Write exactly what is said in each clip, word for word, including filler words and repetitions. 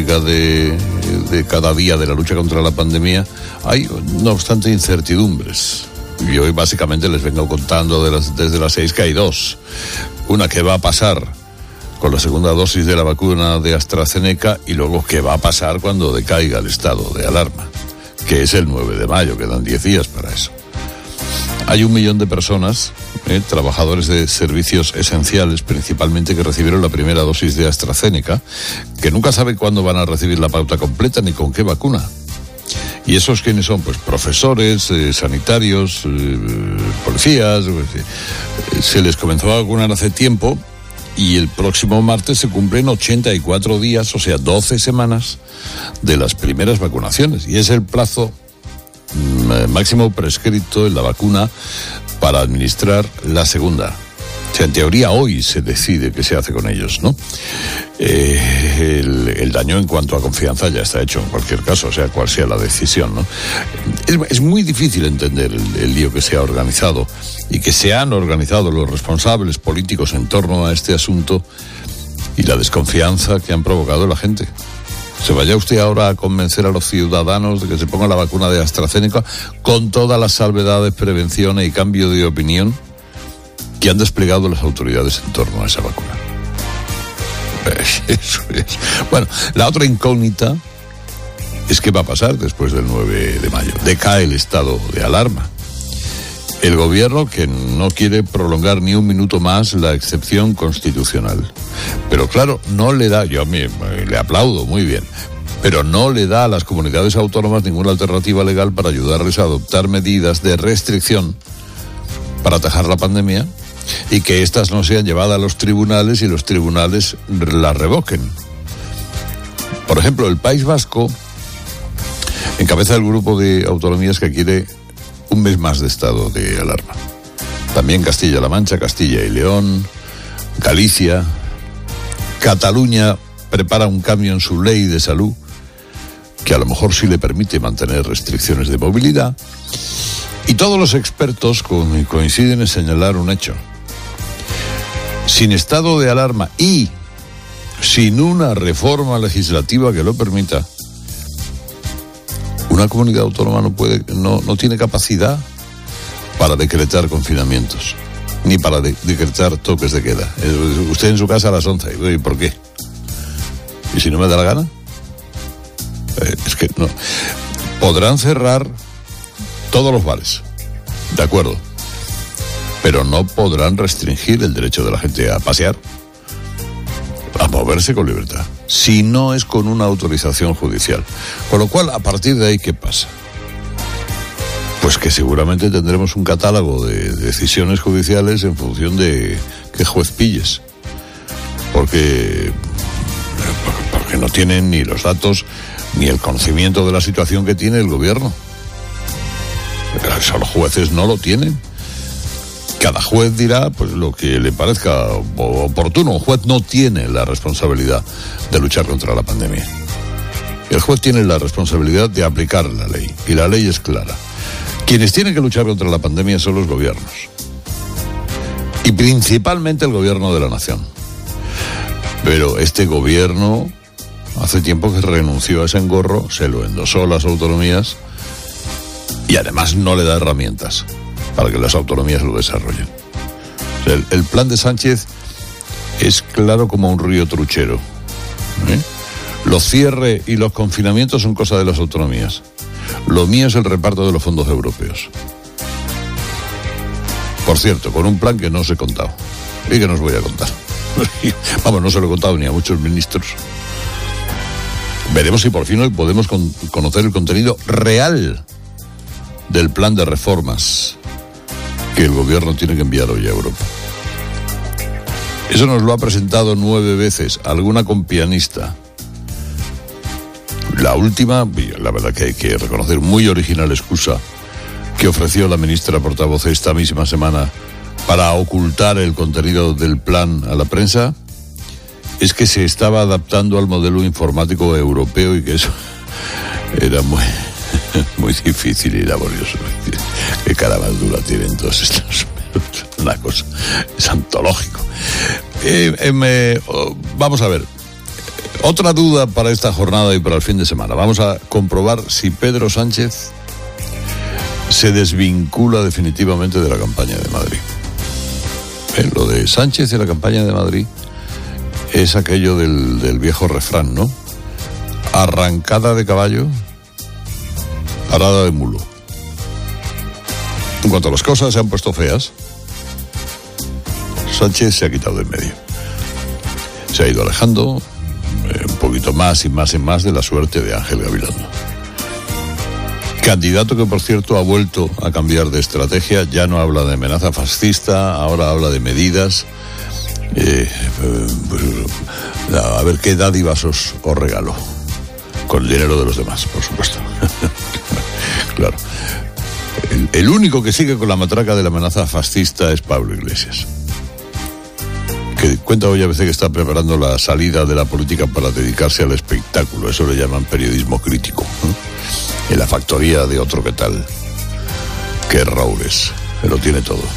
política de, de cada día de la lucha contra la pandemia, hay, no obstante, incertidumbres. Y hoy básicamente les vengo contando de las, desde las seis que hay dos. Una, que va a pasar con la segunda dosis de la vacuna de AstraZeneca, y luego qué va a pasar cuando decaiga el estado de alarma, que es el nueve de mayo, quedan diez días para eso. Hay un millón de personas, eh, trabajadores de servicios esenciales principalmente, que recibieron la primera dosis de AstraZeneca, que nunca saben cuándo van a recibir la pauta completa ni con qué vacuna. ¿Y esos quiénes son? Pues profesores, eh, sanitarios, eh, policías. Eh, se les comenzó a vacunar hace tiempo, y el próximo martes se cumplen ochenta y cuatro días, o sea, doce semanas de las primeras vacunaciones. Y es el plazo mm, máximo prescrito en la vacuna para administrar la segunda. O sea, en teoría hoy se decide qué se hace con ellos, ¿no? Eh, el, el daño en cuanto a confianza ya está hecho en cualquier caso, o sea, cual sea la decisión, ¿no? Es, es muy difícil entender el, el lío que se ha organizado y que se han organizado los responsables políticos en torno a este asunto, y la desconfianza que han provocado la gente. Se vaya usted ahora a convencer a los ciudadanos de que se pongan la vacuna de AstraZeneca con todas las salvedades, prevenciones y cambio de opinión que han desplegado las autoridades en torno a esa vacuna. Eso es. Bueno, la otra incógnita es qué va a pasar después del nueve de mayo. Decae el estado de alarma. El gobierno, que no quiere prolongar ni un minuto más la excepción constitucional. Pero claro, no le da, yo a mí le aplaudo, muy bien, pero no le da a las comunidades autónomas ninguna alternativa legal para ayudarles a adoptar medidas de restricción para atajar la pandemia, y que éstas no sean llevadas a los tribunales y los tribunales las revoquen. Por ejemplo, el País Vasco encabeza el grupo de autonomías que quiere un mes más de estado de alarma. También Castilla-La Mancha, Castilla y León, Galicia. Cataluña prepara un cambio en su ley de salud que a lo mejor sí le permite mantener restricciones de movilidad. Y todos los expertos coinciden en señalar un hecho. Sin estado de alarma y sin una reforma legislativa que lo permita, una comunidad autónoma no puede, no, no tiene capacidad para decretar confinamientos, ni para de, decretar toques de queda. Eh, usted en su casa a las once, ¿y por qué? ¿Y si no me da la gana? Eh, es que no. Podrán cerrar todos los bares, de acuerdo, pero no podrán restringir el derecho de la gente a pasear, a moverse con libertad, si no es con una autorización judicial. Con lo cual, a partir de ahí, ¿qué pasa? Pues que seguramente tendremos un catálogo de decisiones judiciales en función de qué juez pilles, porque, porque no tienen ni los datos ni el conocimiento de la situación que tiene el gobierno. Los jueces no lo tienen. Cada juez dirá pues lo que le parezca oportuno. Un juez no tiene la responsabilidad de luchar contra la pandemia. El juez tiene la responsabilidad de aplicar la ley, y la ley es clara. Quienes tienen que luchar contra la pandemia son los gobiernos, y principalmente el gobierno de la nación. Pero este gobierno hace tiempo que renunció a ese engorro, se lo endosó a las autonomías, y además no le da herramientas para que las autonomías lo desarrollen. O sea, el, el plan de Sánchez es claro como un río truchero, ¿eh? Los cierres y los confinamientos son cosa de las autonomías. Lo mío es el reparto de los fondos europeos. Por cierto, con un plan que no os he contado y que no os voy a contar. Vamos, no se lo he contado ni a muchos ministros. Veremos si por fin hoy podemos con, conocer el contenido real del plan de reformas que el gobierno tiene que enviar hoy a Europa. Eso nos lo ha presentado nueve veces alguna compianista. La última, la verdad que hay que reconocer, muy original excusa que ofreció la ministra portavoz esta misma semana para ocultar el contenido del plan a la prensa, es que se estaba adaptando al modelo informático europeo y que eso era muy, muy difícil y laborioso. Qué cara más dura tienen todos estos. Una cosa, es antológico. Eh, eh, me, oh, vamos a ver. Otra duda para esta jornada y para el fin de semana. Vamos a comprobar si Pedro Sánchez se desvincula definitivamente de la campaña de Madrid. Eh, lo de Sánchez y la campaña de Madrid es aquello del, del viejo refrán, ¿no? Arrancada de caballo, parada de mulo. En cuanto a las cosas se han puesto feas, Sánchez se ha quitado de en medio. Se ha ido alejando eh, un poquito más y más y más de la suerte de Ángel Gabilondo. Candidato que, por cierto, ha vuelto a cambiar de estrategia. Ya no habla de amenaza fascista, ahora habla de medidas. Eh, eh, pues, a ver qué dádivas os, os regalo. Con el dinero de los demás, por supuesto. Claro. El, el único que sigue con la matraca de la amenaza fascista es Pablo Iglesias, que cuenta hoy a veces que está preparando la salida de la política para dedicarse al espectáculo. Eso le llaman periodismo crítico, ¿no? En la factoría de otro que tal, que es Raúles, que lo tiene todo.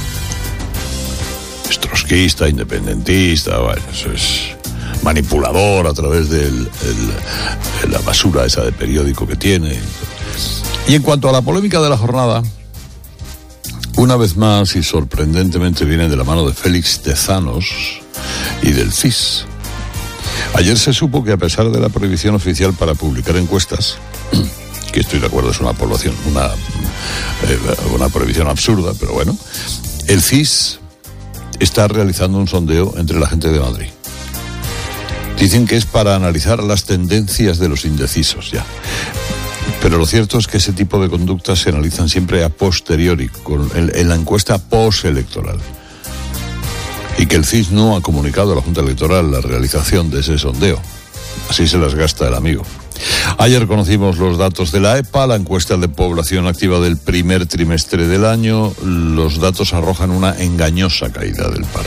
Es trotskista, independentista, bueno, eso es manipulador a través de la basura esa de periódico que tiene. Y en cuanto a la polémica de la jornada, una vez más y sorprendentemente viene de la mano de Félix Tezanos y del C I S. Ayer se supo que, a pesar de la prohibición oficial para publicar encuestas, que estoy de acuerdo, es una población, una, eh, una prohibición absurda, pero bueno, el C I S está realizando un sondeo entre la gente de Madrid. Dicen que es para analizar las tendencias de los indecisos, ya. Pero lo cierto es que ese tipo de conductas se analizan siempre a posteriori, con, en, en la encuesta postelectoral. Y que el C I S no ha comunicado a la Junta Electoral la realización de ese sondeo. Así se las gasta el amigo. Ayer conocimos los datos de la E P A, la encuesta de población activa del primer trimestre del año. Los datos arrojan una engañosa caída del paro,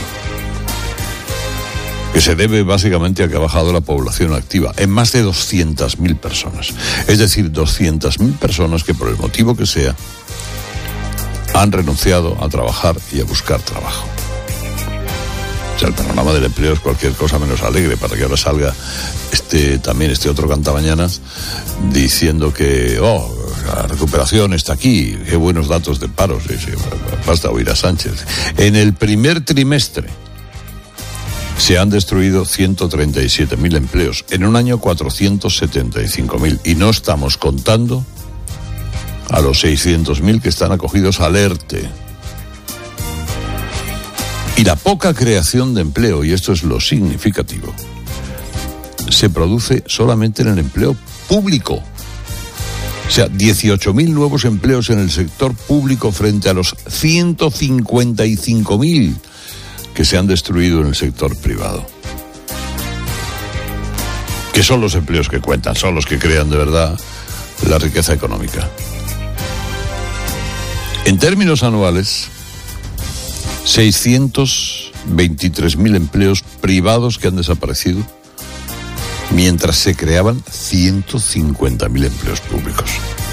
que se debe básicamente a que ha bajado la población activa en más de doscientas mil personas. Es decir, doscientas mil personas que, por el motivo que sea, han renunciado a trabajar y a buscar trabajo. O sea, el panorama del empleo es cualquier cosa menos alegre, para que ahora salga este también este otro cantamañanas diciendo que oh, la recuperación está aquí, qué buenos datos de paro. Sí, sí, basta oír a Sánchez. En el primer trimestre se han destruido ciento treinta y siete mil empleos, en un año cuatrocientos setenta y cinco mil, y no estamos contando a los seiscientos mil que están acogidos al ERTE. Y la poca creación de empleo, y esto es lo significativo, se produce solamente en el empleo público. O sea, dieciocho mil nuevos empleos en el sector público frente a los ciento cincuenta y cinco mil que se han destruido en el sector privado. Que son los empleos que cuentan, son los que crean de verdad la riqueza económica. En términos anuales, seiscientos veintitrés mil empleos privados que han desaparecido, mientras se creaban ciento cincuenta mil empleos públicos.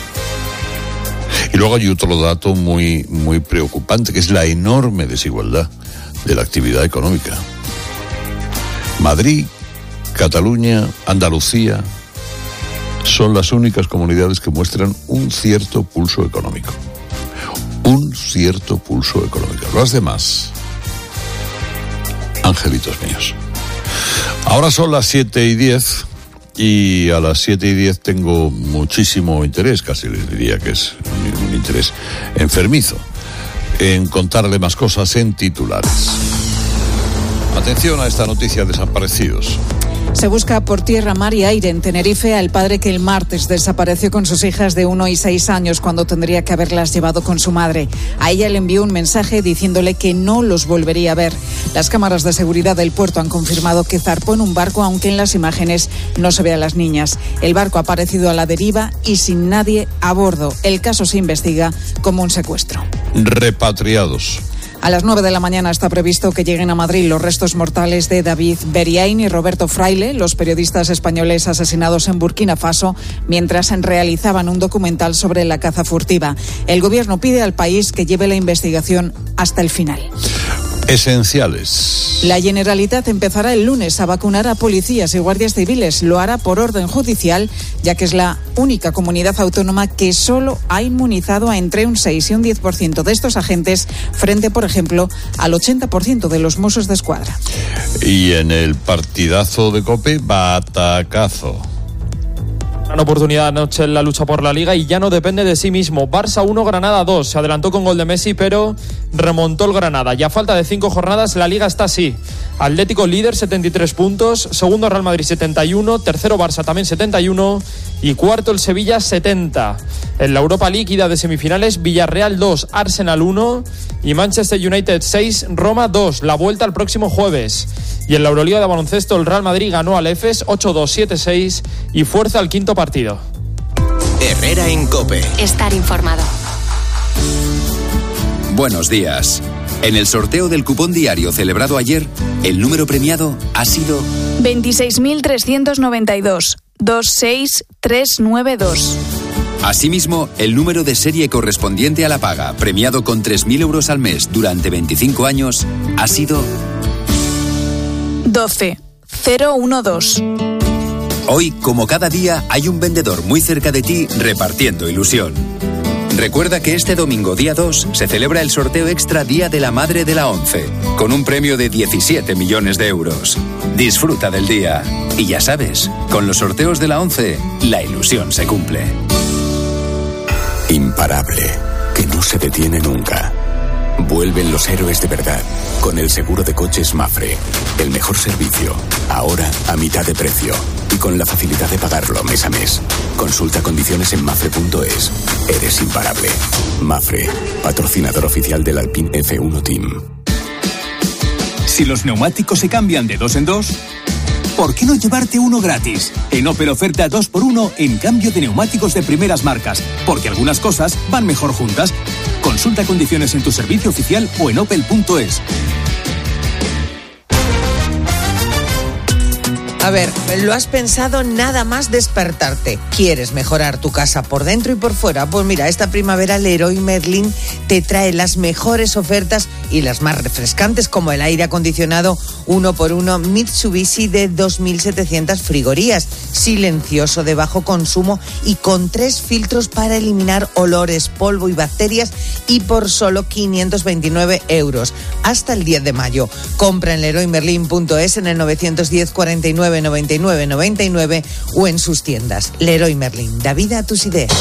Y luego hay otro dato muy, muy preocupante, que es la enorme desigualdad de la actividad económica. Madrid, Cataluña, Andalucía son las únicas comunidades que muestran un cierto pulso económico. Un cierto pulso económico. Los demás, angelitos míos. Ahora son las siete y diez y a las siete y diez tengo muchísimo interés, casi les diría que es un, un interés enfermizo, en contarle más cosas en titulares. Atención a esta noticia: desaparecidos. Se busca por tierra, mar y aire en Tenerife al padre que el martes desapareció con sus hijas de uno y seis años cuando tendría que haberlas llevado con su madre. A ella le envió un mensaje diciéndole que no los volvería a ver. Las cámaras de seguridad del puerto han confirmado que zarpó en un barco, aunque en las imágenes no se ve a las niñas. El barco ha aparecido a la deriva y sin nadie a bordo. El caso se investiga como un secuestro. Repatriados. A las nueve de la mañana está previsto que lleguen a Madrid los restos mortales de David Beriain y Roberto Fraile, los periodistas españoles asesinados en Burkina Faso mientras realizaban un documental sobre la caza furtiva. El gobierno pide al país que lleve la investigación hasta el final. Esenciales. La Generalitat empezará el lunes a vacunar a policías y guardias civiles. Lo hará por orden judicial, ya que es la única comunidad autónoma que solo ha inmunizado a entre un seis y un diez por ciento de estos agentes, frente, por ejemplo, al ochenta por ciento de los Mossos de Escuadra. Y en el partidazo de COPE, batacazo. Gran oportunidad anoche en la lucha por la Liga y ya no depende de sí mismo. Barça uno, Granada dos. Se adelantó con gol de Messi, pero remontó el Granada. Ya a falta de cinco jornadas, la Liga está así. Atlético líder, setenta y tres puntos. Segundo, Real Madrid, setenta y uno. Tercero, Barça, también setenta y uno. Y cuarto, el Sevilla, setenta. En la Europa League, ida de semifinales, Villarreal dos, Arsenal uno. Y Manchester United seis, Roma dos. La vuelta el próximo jueves. Y en la Euroliga de baloncesto, el Real Madrid ganó al Efes ocho dos, siete seis y fuerza al quinto partido. Herrera en COPE. Estar informado. Buenos días. En el sorteo del cupón diario celebrado ayer, el número premiado ha sido veintiséis mil trescientos noventa y dos, veintiséis mil trescientos noventa y dos. Asimismo, el número de serie correspondiente a la paga, premiado con tres mil euros al mes durante veinticinco años, ha sido doce mil doce. Hoy, como cada día, hay un vendedor muy cerca de ti repartiendo ilusión. Recuerda que este domingo día dos se celebra el sorteo extra Día de la Madre de la ONCE, con un premio de diecisiete millones de euros. Disfruta del día. Y ya sabes, con los sorteos de la ONCE, la ilusión se cumple. Imparable, que no se detiene nunca. Vuelven los héroes de verdad, con el seguro de coches Mapfre. El mejor servicio, ahora a mitad de precio. Y con la facilidad de pagarlo mes a mes. Consulta condiciones en mapfre punto es. Eres imparable. Mapfre, patrocinador oficial del Alpine F uno Team. Si los neumáticos se cambian de dos en dos, ¿por qué no llevarte uno gratis? En Opel oferta dos por uno en cambio de neumáticos de primeras marcas, porque algunas cosas van mejor juntas. Consulta condiciones en tu servicio oficial o en opel punto es. A ver, ¿lo has pensado nada más despertarte? ¿Quieres mejorar tu casa por dentro y por fuera? Pues mira, esta primavera Leroy Merlin te trae las mejores ofertas y las más refrescantes, como el aire acondicionado uno por uno Mitsubishi de dos mil setecientas frigorías, silencioso, de bajo consumo y con tres filtros para eliminar olores, polvo y bacterias, y por solo quinientos veintinueve euros hasta el diez de mayo. Compra en leroy merlin punto es, en el novecientos diez cuarenta y nueve noventa y nueve noventa y nueve o en sus tiendas. Leroy Merlin, da vida a tus ideas.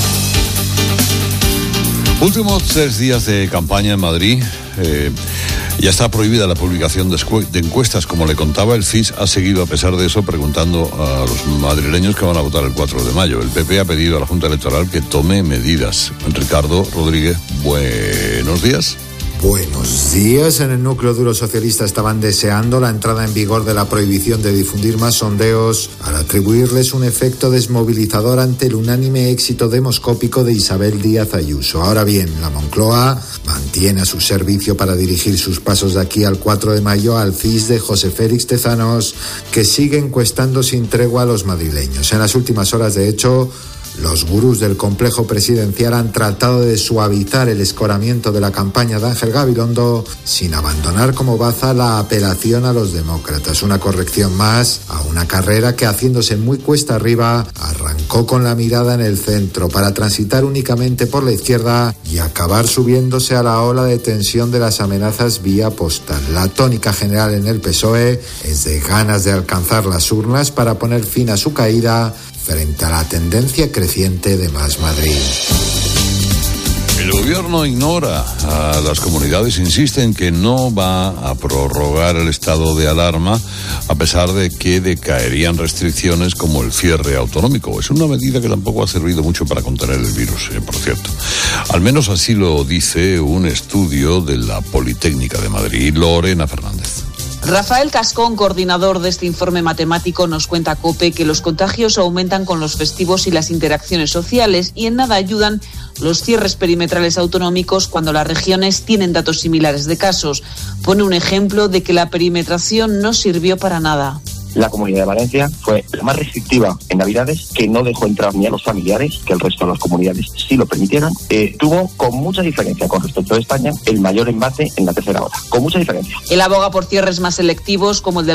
Últimos tres días de campaña en Madrid. Eh, ya está prohibida la publicación de, escu- de encuestas. Como le contaba, el C I S ha seguido, a pesar de eso, preguntando a los madrileños que van a votar el cuatro de mayo. El P P ha pedido a la Junta Electoral que tome medidas. Ricardo Rodríguez, buenos días. Buenos días. En el núcleo duro socialista estaban deseando la entrada en vigor de la prohibición de difundir más sondeos al atribuirles un efecto desmovilizador ante el unánime éxito demoscópico de Isabel Díaz Ayuso. Ahora bien, la Moncloa mantiene a su servicio para dirigir sus pasos de aquí al cuatro de mayo al C I S de José Félix Tezanos, que sigue encuestando sin tregua a los madrileños. En las últimas horas, de hecho, los gurús del complejo presidencial han tratado de suavizar el escoramiento de la campaña de Ángel Gabilondo sin abandonar como baza la apelación a los demócratas. Una corrección más a una carrera que, haciéndose muy cuesta arriba, arrancó con la mirada en el centro para transitar únicamente por la izquierda y acabar subiéndose a la ola de tensión de las amenazas vía postal. La tónica general en el P S O E es de ganas de alcanzar las urnas para poner fin a su caída frente a la tendencia creciente de Más Madrid. El gobierno ignora a las comunidades, insiste en que no va a prorrogar el estado de alarma, a pesar de que decaerían restricciones como el cierre autonómico. Es una medida que tampoco ha servido mucho para contener el virus, eh, por cierto. Al menos así lo dice un estudio de la Politécnica de Madrid. Lorena Fernández. Rafael Cascón, coordinador de este informe matemático, nos cuenta a COPE que los contagios aumentan con los festivos y las interacciones sociales, y en nada ayudan los cierres perimetrales autonómicos cuando las regiones tienen datos similares de casos. Pone un ejemplo de que la perimetración no sirvió para nada. La Comunidad de Valencia fue la más restrictiva en Navidades, que no dejó entrar ni a los familiares, que el resto de las comunidades sí lo permitieran. Eh, tuvo, con mucha diferencia con respecto a España, el mayor embate en la tercera hora. Con mucha diferencia. Él aboga por cierres más selectivos, como el de